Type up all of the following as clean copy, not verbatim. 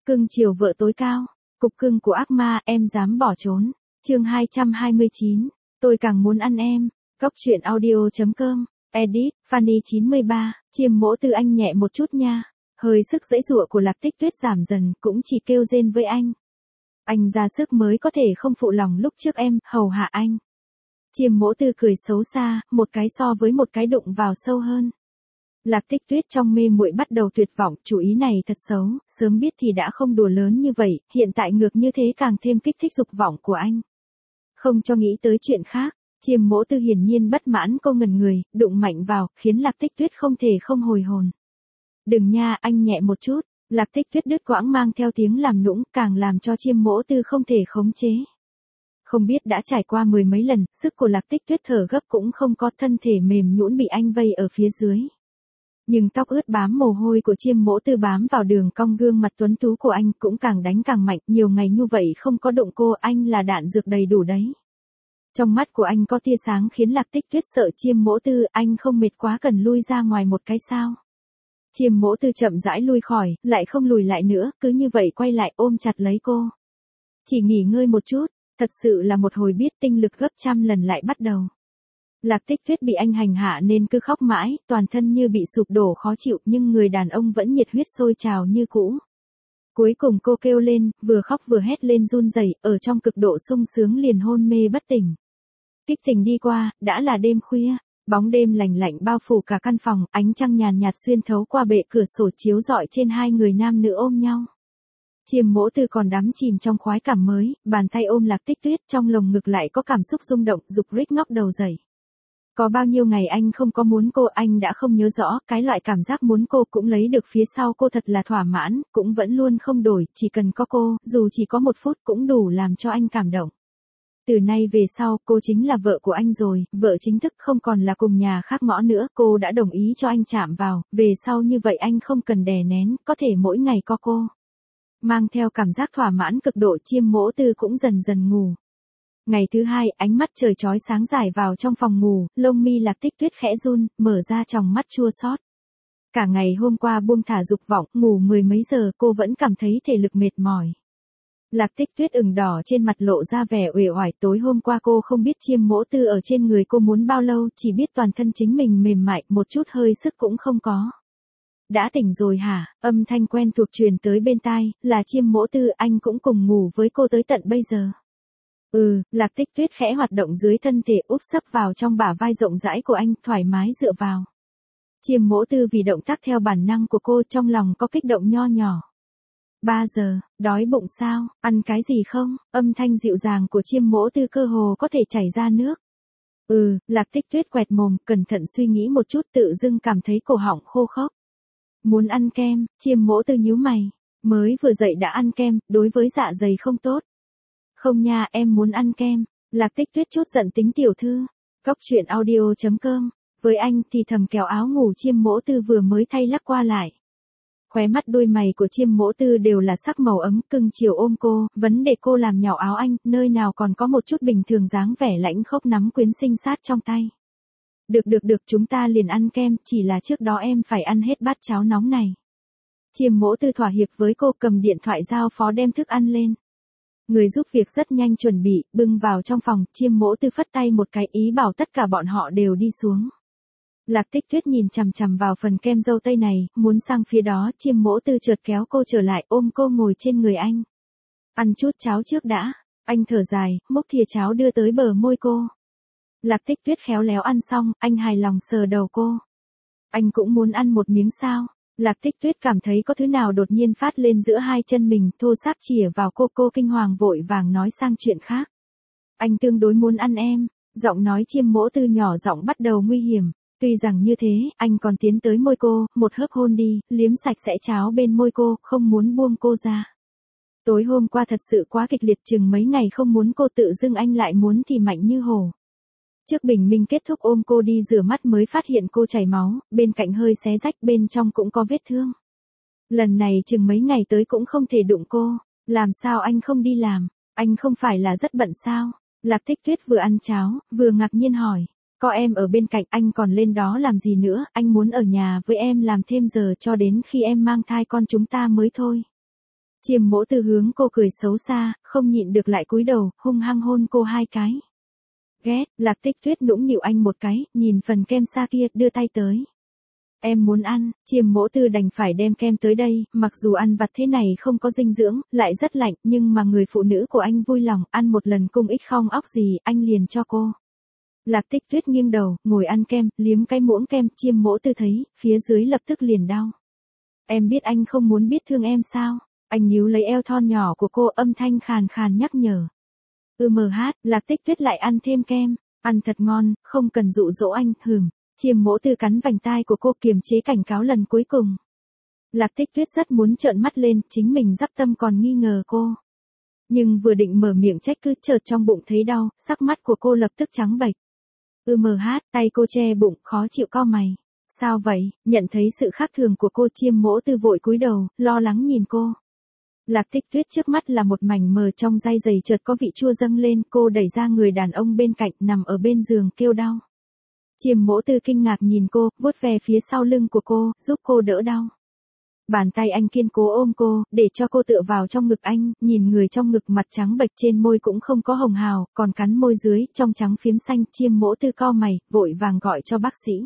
Cưng chiều vợ tối cao. Cục cưng của ác ma, em dám bỏ trốn. Chương 229. Tôi càng muốn ăn em. Góc truyện audio.com. Edit, Fanny 93. Chiêm mỗ tư anh nhẹ một chút nha. Hơi sức giãy giụa của Lạc Tích Tuyết giảm dần, cũng chỉ kêu rên với anh. Anh ra sức mới có thể không phụ lòng lúc trước em, hầu hạ anh. Chiêm mỗ tư cười xấu xa, một cái so với một cái đụng vào sâu hơn. Lạc Tích Tuyết trong mê muội bắt đầu tuyệt vọng, chủ ý này thật xấu, sớm biết thì đã không đùa lớn như vậy, hiện tại ngược như thế càng thêm kích thích dục vọng của anh. Không cho nghĩ tới chuyện khác, chiêm mỗ tư hiển nhiên bất mãn, cô ngẩn người, đụng mạnh vào, khiến Lạc Tích Tuyết không thể không hồi hồn. Đừng nha, anh nhẹ một chút. Lạc Tích Tuyết đứt quãng mang theo tiếng làm nũng, càng làm cho chiêm mỗ tư không thể khống chế. Không biết đã trải qua mười mấy lần, sức của Lạc Tích Tuyết thở gấp cũng không có, thân thể mềm nhũn bị anh vây ở phía dưới. Nhưng tóc ướt bám mồ hôi của chiêm mỗ tư bám vào đường cong gương mặt tuấn tú của anh cũng càng đánh càng mạnh, nhiều ngày như vậy không có đụng cô, anh là đạn dược đầy đủ đấy. Trong mắt của anh có tia sáng khiến Lạc Tích Tuyết sợ chiêm mỗ tư, anh không mệt quá cần lui ra ngoài một cái sao. Chiêm mỗ tư chậm rãi lui khỏi, lại không lùi lại nữa, cứ như vậy quay lại ôm chặt lấy cô. Chỉ nghỉ ngơi một chút, thật sự là một hồi biết tinh lực gấp trăm lần lại bắt đầu. Lạc Tích Tuyết bị anh hành hạ nên cứ khóc mãi, toàn thân như bị sụp đổ khó chịu, nhưng người đàn ông vẫn nhiệt huyết sôi trào như cũ. Cuối cùng cô kêu lên, vừa khóc vừa hét lên run rẩy, ở trong cực độ sung sướng liền hôn mê bất tỉnh. Kích tình đi qua, đã là đêm khuya, bóng đêm lạnh lạnh bao phủ cả căn phòng, ánh trăng nhàn nhạt xuyên thấu qua bệ cửa sổ chiếu rọi trên hai người nam nữ ôm nhau. Chiêm mỗ tư còn đắm chìm trong khoái cảm mới, bàn tay ôm Lạc Tích Tuyết, trong lồng ngực lại có cảm xúc rung động, dục rít ngóc đầu dậy. Có bao nhiêu ngày anh không có muốn cô, anh đã không nhớ rõ, cái loại cảm giác muốn cô cũng lấy được phía sau cô thật là thỏa mãn, cũng vẫn luôn không đổi, chỉ cần có cô, dù chỉ có một phút cũng đủ làm cho anh cảm động. Từ nay về sau, cô chính là vợ của anh rồi, vợ chính thức, không còn là cùng nhà khác ngõ nữa, cô đã đồng ý cho anh chạm vào, về sau như vậy anh không cần đè nén, có thể mỗi ngày có cô. Mang theo cảm giác thỏa mãn cực độ, chiêm mỗ tư cũng dần dần ngủ. Ngày thứ hai, ánh mắt trời chói sáng rải vào trong phòng ngủ, lông mi Lạc Tích Tuyết khẽ run, mở ra tròng mắt chua xót. Cả ngày hôm qua buông thả dục vọng, ngủ mười mấy giờ, cô vẫn cảm thấy thể lực mệt mỏi. Lạc Tích Tuyết ửng đỏ trên mặt lộ ra vẻ uể oải, tối hôm qua cô không biết chiêm mỗ tư ở trên người cô muốn bao lâu, chỉ biết toàn thân chính mình mềm mại, một chút hơi sức cũng không có. Đã tỉnh rồi hả? Âm thanh quen thuộc truyền tới bên tai, là chiêm mỗ tư, anh cũng cùng ngủ với cô tới tận bây giờ. Lạc Tích Tuyết khẽ hoạt động dưới thân thể, úp sấp vào trong bả vai rộng rãi của anh, thoải mái dựa vào. Chiêm mỗ tư vì động tác theo bản năng của cô, trong lòng có kích động nho nhỏ. 3 giờ, đói bụng sao, ăn cái gì không? Âm thanh dịu dàng của chiêm mỗ tư cơ hồ có thể chảy ra nước. Lạc Tích Tuyết quẹt mồm, cẩn thận suy nghĩ một chút, tự dưng cảm thấy cổ họng khô khốc. Muốn ăn kem, chiêm mỗ tư nhíu mày. Mới vừa dậy đã ăn kem, đối với dạ dày không tốt. Không nha, em muốn ăn kem. Lạc Tích Tuyết chút giận tính tiểu thư. Góc truyện audio.com. Với anh thì thầm kéo áo ngủ chiêm mỗ tư vừa mới thay lắc qua lại. Khóe mắt đôi mày của chiêm mỗ tư đều là sắc màu ấm, cưng chiều ôm cô, vấn đề cô làm nhỏ áo anh, nơi nào còn có một chút bình thường dáng vẻ lãnh khốc nắm quyến sinh sát trong tay. Được, chúng ta liền ăn kem, chỉ là trước đó em phải ăn hết bát cháo nóng này. Chiêm mỗ tư thỏa hiệp với cô, cầm điện thoại giao phó đem thức ăn lên. Người giúp việc rất nhanh chuẩn bị, bưng vào trong phòng, chiêm mỗ tư phất tay một cái ý bảo tất cả bọn họ đều đi xuống. Lạc Tích Tuyết nhìn chằm chằm vào phần kem dâu tây này, muốn sang phía đó, chiêm mỗ tư chợt kéo cô trở lại, ôm cô ngồi trên người anh. Ăn chút cháo trước đã, anh thở dài, múc thìa cháo đưa tới bờ môi cô. Lạc Tích Tuyết khéo léo ăn xong, anh hài lòng sờ đầu cô. Anh cũng muốn ăn một miếng sao? Lạc Tích Tuyết cảm thấy có thứ nào đột nhiên phát lên giữa hai chân mình, thô sáp chìa vào cô kinh hoàng vội vàng nói sang chuyện khác. Anh tương đối muốn ăn em, giọng nói chiêm mỗ tư nhỏ giọng bắt đầu nguy hiểm. Tuy rằng như thế, anh còn tiến tới môi cô, một hớp hôn đi, liếm sạch sẽ cháo bên môi cô, không muốn buông cô ra. Tối hôm qua thật sự quá kịch liệt, chừng mấy ngày không muốn cô, tự dưng anh lại muốn thì mạnh như hổ. Trước bình minh kết thúc ôm cô đi rửa mắt mới phát hiện cô chảy máu, bên cạnh hơi xé rách, bên trong cũng có vết thương. Lần này chừng mấy ngày tới cũng không thể đụng cô, làm sao anh không đi làm, anh không phải là rất bận sao? Lạc Tích Tuyết vừa ăn cháo, vừa ngạc nhiên hỏi. Có em ở bên cạnh anh còn lên đó làm gì nữa, anh muốn ở nhà với em làm thêm giờ cho đến khi em mang thai con chúng ta mới thôi. Chiêm Mỗ Tư hướng cô cười xấu xa, không nhịn được lại cúi đầu, hung hăng hôn cô 2 cái. Ghét, Lạc Tích Tuyết nũng nịu anh một cái, nhìn phần kem xa kia, đưa tay tới. Em muốn ăn, Chiêm Mỗ Tư đành phải đem kem tới đây, mặc dù ăn vặt thế này không có dinh dưỡng, lại rất lạnh, nhưng mà người phụ nữ của anh vui lòng, ăn một lần cung ích không óc gì, anh liền cho cô. Lạc Tích Tuyết nghiêng đầu, ngồi ăn kem, liếm cái muỗng kem, Chiêm Mỗ Tư thấy, phía dưới lập tức liền đau. Em biết anh không muốn biết thương em sao? Anh níu lấy eo thon nhỏ của cô, âm thanh khàn khàn nhắc nhở. Lạc Tích Tuyết lại ăn thêm kem, ăn thật ngon, không cần dụ dỗ anh, hừm. Chiêm Mỗ Tư cắn vành tai của cô, kiềm chế cảnh cáo lần cuối cùng. Lạc Tích Tuyết rất muốn trợn mắt lên, chính mình dắp tâm còn nghi ngờ cô. Nhưng vừa định mở miệng trách cứ, chợt trong bụng thấy đau, sắc mắt của cô lập tức trắng bệch. Tay cô che bụng, khó chịu cau mày. Sao vậy? Nhận thấy sự khác thường của cô, Chiêm Mỗ Tư vội cúi đầu, lo lắng nhìn cô. Lạc Tích Tuyết trước mắt là một mảnh mờ, trong day giày chợt có vị chua dâng lên, cô đẩy ra người đàn ông bên cạnh, nằm ở bên giường kêu đau. Chiêm Mỗ Tư kinh ngạc nhìn cô, vuốt ve phía sau lưng của cô, giúp cô đỡ đau. Bàn tay anh kiên cố ôm cô, để cho cô tựa vào trong ngực anh, nhìn người trong ngực mặt trắng bệch, trên môi cũng không có hồng hào, còn cắn môi dưới, trong trắng phiếm xanh. Chiêm Mỗ Tư cau mày, vội vàng gọi cho bác sĩ.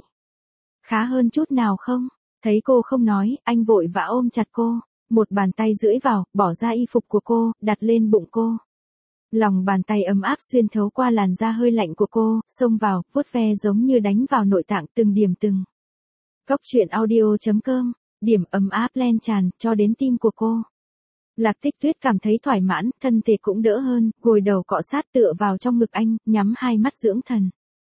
Khá hơn chút nào không? Thấy cô không nói, anh vội vã ôm chặt cô, một bàn tay rưỡi vào, bỏ ra y phục của cô, đặt lên bụng cô. Lòng bàn tay ấm áp xuyên thấu qua làn da hơi lạnh của cô, xông vào, vuốt ve giống như đánh vào nội tạng từng điểm từng. Cốc truyện audio.com, điểm ấm áp len tràn, cho đến tim của cô. Lạc Tích Tuyết cảm thấy thoải mãn, thân thể cũng đỡ hơn, gối đầu cọ sát tựa vào trong ngực anh, nhắm hai mắt dưỡng thần.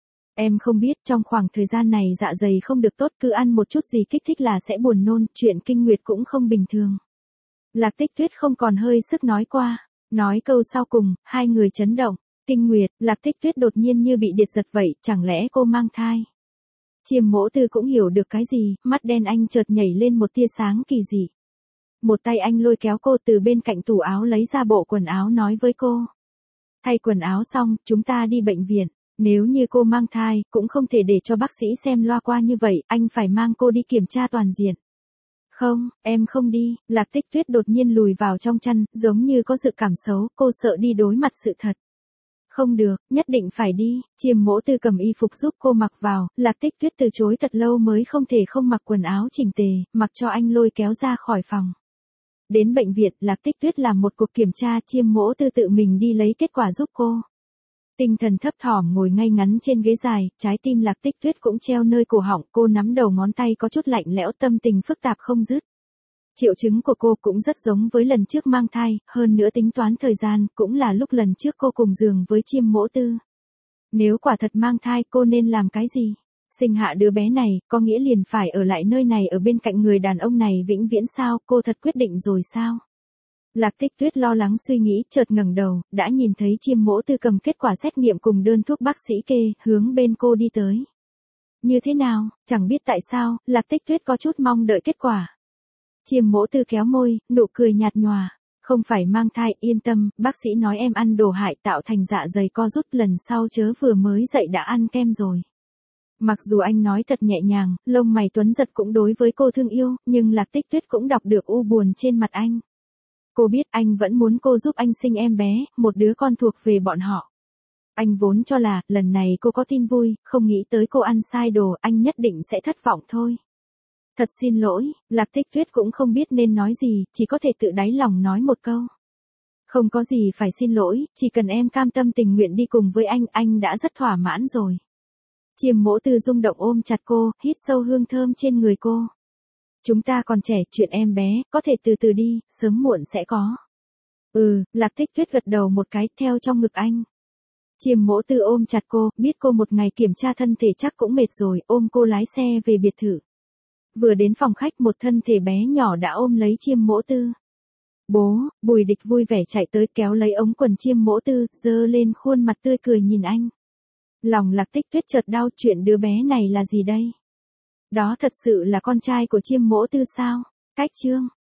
Em không biết, trong khoảng thời gian này dạ dày không được tốt, cứ ăn một chút gì kích thích là sẽ buồn nôn, chuyện kinh nguyệt cũng không bình thường. Lạc Tích Tuyết không còn hơi sức nói qua. Nói câu sau cùng, hai người chấn động. Kinh nguyệt, Lạc Tích Tuyết đột nhiên như bị điện giật vậy, chẳng lẽ cô mang thai? Chiêm Mỗ Tư cũng hiểu được cái gì, mắt đen anh chợt nhảy lên một tia sáng kỳ dị. Một tay anh lôi kéo cô từ bên cạnh tủ áo lấy ra bộ quần áo, nói với cô. Thay quần áo xong, chúng ta đi bệnh viện. Nếu như cô mang thai, cũng không thể để cho bác sĩ xem loa qua như vậy, anh phải mang cô đi kiểm tra toàn diện. Không, em không đi. Lạc Tích Tuyết đột nhiên lùi vào trong chăn, giống như có dự cảm xấu, cô sợ đi đối mặt sự thật. Không được, nhất định phải đi. Chiêm Mỗ Tư cầm y phục giúp cô mặc vào, Lạc Tích Tuyết từ chối thật lâu mới không thể không mặc quần áo chỉnh tề, mặc cho anh lôi kéo ra khỏi phòng. Đến bệnh viện, Lạc Tích Tuyết làm một cuộc kiểm tra, Chiêm Mỗ Tư tự mình đi lấy kết quả giúp cô. Tinh thần thấp thỏm ngồi ngay ngắn trên ghế dài, trái tim Lạc Tích Tuyết cũng treo nơi cổ họng, cô nắm đầu ngón tay có chút lạnh lẽo, tâm tình phức tạp không dứt. Triệu chứng của cô cũng rất giống với lần trước mang thai, hơn nữa tính toán thời gian, cũng là lúc lần trước cô cùng giường với Chiêm Mỗ Tư. Nếu quả thật mang thai, cô nên làm cái gì? Sinh hạ đứa bé này, có nghĩa liền phải ở lại nơi này ở bên cạnh người đàn ông này vĩnh viễn sao, cô thật quyết định rồi sao? Lạc Tích Tuyết lo lắng suy nghĩ, chợt ngẩng đầu, đã nhìn thấy Chiêm Mỗ Tư cầm kết quả xét nghiệm cùng đơn thuốc bác sĩ kê, hướng bên cô đi tới. Như thế nào, chẳng biết tại sao, Lạc Tích Tuyết có chút mong đợi kết quả. Chiêm Mỗ Tư kéo môi, nụ cười nhạt nhòa. Không phải mang thai, yên tâm, bác sĩ nói em ăn đồ hại tạo thành dạ dày co rút, lần sau chớ vừa mới dậy đã ăn kem rồi. Mặc dù anh nói thật nhẹ nhàng, lông mày tuấn giật cũng đối với cô thương yêu, nhưng Lạc Tích Tuyết cũng đọc được u buồn trên mặt anh. Cô biết anh vẫn muốn cô giúp anh sinh em bé, một đứa con thuộc về bọn họ. Anh vốn cho là, lần này cô có tin vui, không nghĩ tới cô ăn sai đồ, anh nhất định sẽ thất vọng thôi. Thật xin lỗi, Lạc Tích Tuyết cũng không biết nên nói gì, chỉ có thể tự đáy lòng nói một câu. Không có gì phải xin lỗi, chỉ cần em cam tâm tình nguyện đi cùng với anh đã rất thỏa mãn rồi. Chiêm Mỗ Tư rung động ôm chặt cô, hít sâu hương thơm trên người cô. Chúng ta còn trẻ, chuyện em bé, có thể từ từ đi, sớm muộn sẽ có. Lạc Tích Tuyết gật đầu một cái, theo trong ngực anh. Chiêm Mỗ Tư ôm chặt cô, biết cô một ngày kiểm tra thân thể chắc cũng mệt rồi, ôm cô lái xe về biệt thự. Vừa đến phòng khách, một thân thể bé nhỏ đã ôm lấy Chiêm Mỗ Tư. Bố, Bùi Địch vui vẻ chạy tới kéo lấy ống quần Chiêm Mỗ Tư, giơ lên khuôn mặt tươi cười nhìn anh. Lòng Lạc Tích Tuyết chợt đau, chuyện đứa bé này là gì đây? Đó thật sự là con trai của Chiêm Mỗ Tư sao? Cách chương.